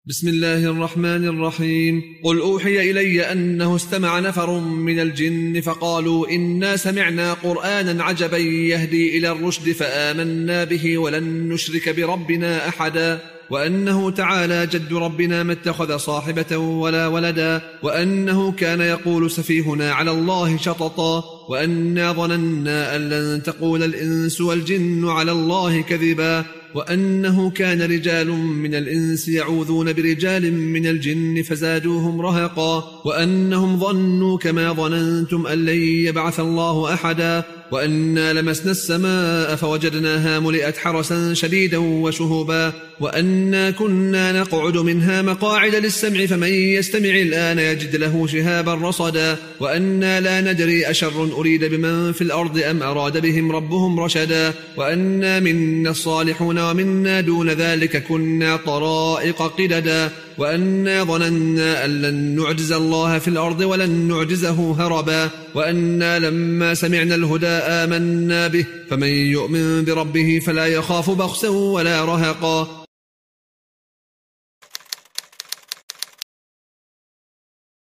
بسم الله الرحمن الرحيم. قل أوحي إلي أنه استمع نفر من الجن فقالوا إنا سمعنا قرآنا عجبا يهدي إلى الرشد فآمنا به ولن نشرك بربنا أحدا وأنه تعالى جد ربنا ما اتخذ صاحبة ولا ولدا وأنه كان يقول سفيهنا على الله شططا وأنا ظننا أن لن تقول الإنس والجن على الله كذبا وأنه كان رجال من الإنس يعوذون برجال من الجن فزادوهم رهقا وأنهم ظنوا كما ظننتم أن لن يبعث الله أحدا وأنا لمسنا السماء فوجدناها ملئت حرسا شديدا وشهبا وأنا كنا نقعد منها مقاعد للسمع فمن يستمع الآن يجد له شهابا رصدا وأنا لا ندري أشر أريد بمن في الأرض أم أراد بهم ربهم رشدا وأنا منا الصالحون ومنا دون ذلك كنا طرائق قددا وأنا ظننا أن لن نعجز الله في الأرض ولن نعجزه هربا وأنا لما سمعنا الهدى آمنا به فمن يؤمن بربه فلا يخاف بخسا ولا رهقا